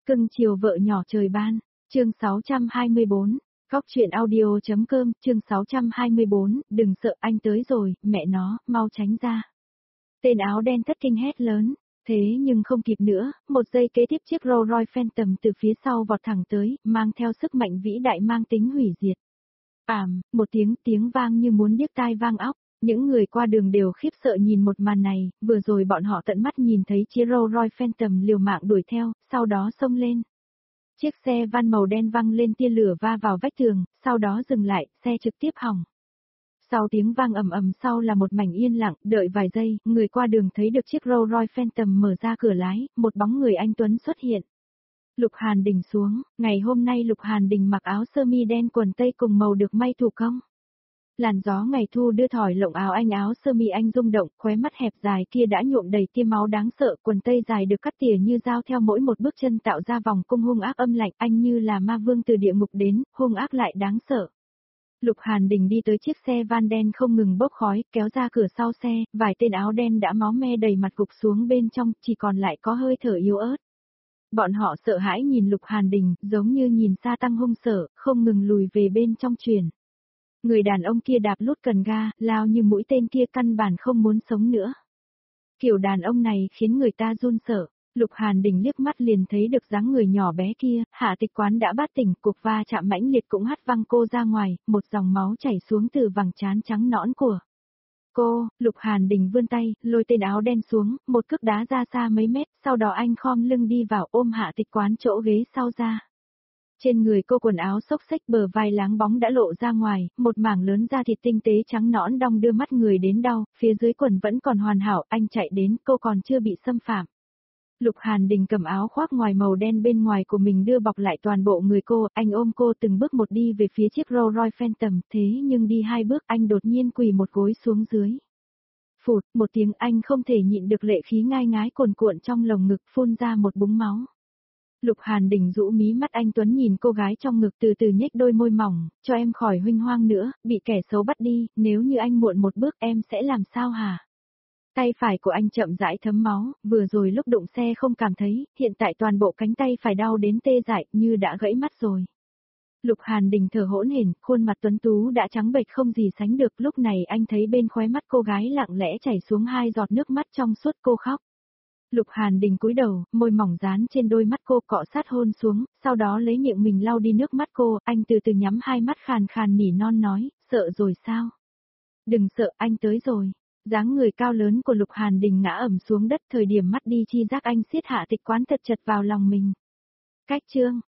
Cưng chiều vợ nhỏ trời ban, chương 624, Cóc truyện audio.com, chương 624, đừng sợ anh tới rồi, mẹ nó, mau tránh ra. Tên áo đen thất kinh hét lớn, thế nhưng không kịp nữa, một giây kế tiếp chiếc Rolls Royce Phantom từ phía sau vọt thẳng tới, mang theo sức mạnh vĩ đại mang tính hủy diệt. Một tiếng vang như muốn điếc tai vang óc. Những người qua đường đều khiếp sợ nhìn một màn này, vừa rồi bọn họ tận mắt nhìn thấy chiếc Rolls Royce Phantom liều mạng đuổi theo, sau đó xông lên. Chiếc xe van màu đen văng lên tia lửa va vào vách tường, sau đó dừng lại, xe trực tiếp hỏng. Sau tiếng vang ầm ầm sau là một mảnh yên lặng, đợi vài giây, người qua đường thấy được chiếc Rolls Royce Phantom mở ra cửa lái, một bóng người anh tuấn xuất hiện. Lục Hàn Đình xuống, ngày hôm nay Lục Hàn Đình mặc áo sơ mi đen quần tây cùng màu được may thủ công. Làn gió ngày thu đưa thỏi lộng áo sơ mi anh rung động, khóe mắt hẹp dài kia đã nhuộm đầy tia máu đáng sợ, quần tây dài được cắt tỉa như dao theo mỗi một bước chân tạo ra vòng cung hung ác âm lạnh, anh như là ma vương từ địa ngục đến, hung ác lại đáng sợ. Lục Hàn Đình đi tới chiếc xe van đen không ngừng bốc khói, kéo ra cửa sau xe, vài tên áo đen đã máu me đầy mặt gục xuống bên trong, chỉ còn lại có hơi thở yếu ớt. Bọn họ sợ hãi nhìn Lục Hàn Đình, giống như nhìn sa tăng hung sợ, không ngừng lùi về bên trong truyền. Người đàn ông kia đạp lút cần ga, lao như mũi tên kia căn bản không muốn sống nữa. Kiểu đàn ông này khiến người ta run sợ. Lục Hàn Đình liếc mắt liền thấy được dáng người nhỏ bé kia, Hạ Tịch Quán đã bát tỉnh, cuộc va chạm mãnh liệt cũng hất văng cô ra ngoài, một dòng máu chảy xuống từ vầng trán trắng nõn của cô. Lục Hàn Đình vươn tay, lôi tên áo đen xuống, một cước đá ra xa mấy mét, sau đó anh khom lưng đi vào ôm Hạ Tịch Quán chỗ ghế sau ra. Trên người cô quần áo xốc xếch, bờ vai láng bóng đã lộ ra ngoài, một mảng lớn da thịt tinh tế trắng nõn đong đưa mắt người đến đau, phía dưới quần vẫn còn hoàn hảo, anh chạy đến, cô còn chưa bị xâm phạm. Lục Hàn Đình cầm áo khoác ngoài màu đen bên ngoài của mình đưa bọc lại toàn bộ người cô, anh ôm cô từng bước một đi về phía chiếc Rolls Royce Phantom, thế nhưng đi hai bước anh đột nhiên quỳ một gối xuống dưới. Phụt, một tiếng anh không thể nhịn được lệ khí ngai ngái cuồn cuộn trong lồng ngực phun ra một búng máu. Lục Hàn Đình rũ mí mắt anh tuấn nhìn cô gái trong ngực từ từ nhếch đôi môi mỏng, cho em khỏi huênh hoang nữa, bị kẻ xấu bắt đi, nếu như anh muộn một bước em sẽ làm sao hả? Tay phải của anh chậm rãi thấm máu, vừa rồi lúc đụng xe không cảm thấy, hiện tại toàn bộ cánh tay phải đau đến tê dại như đã gãy mắt rồi. Lục Hàn Đình thở hổn hển, khuôn mặt tuấn tú đã trắng bệch không gì sánh được, lúc này anh thấy bên khóe mắt cô gái lặng lẽ chảy xuống hai giọt nước mắt trong suốt cô khóc. Lục Hàn Đình cúi đầu, môi mỏng dán trên đôi mắt cô cọ sát hôn xuống, sau đó lấy miệng mình lau đi nước mắt cô, anh từ từ nhắm hai mắt khàn khàn nỉ non nói, sợ rồi sao? Đừng sợ, anh tới rồi. Dáng người cao lớn của Lục Hàn Đình ngã ẩm xuống đất, thời điểm mắt đi chi giác anh siết Hạ Tịch Quán thật chật vào lòng mình. Cách chương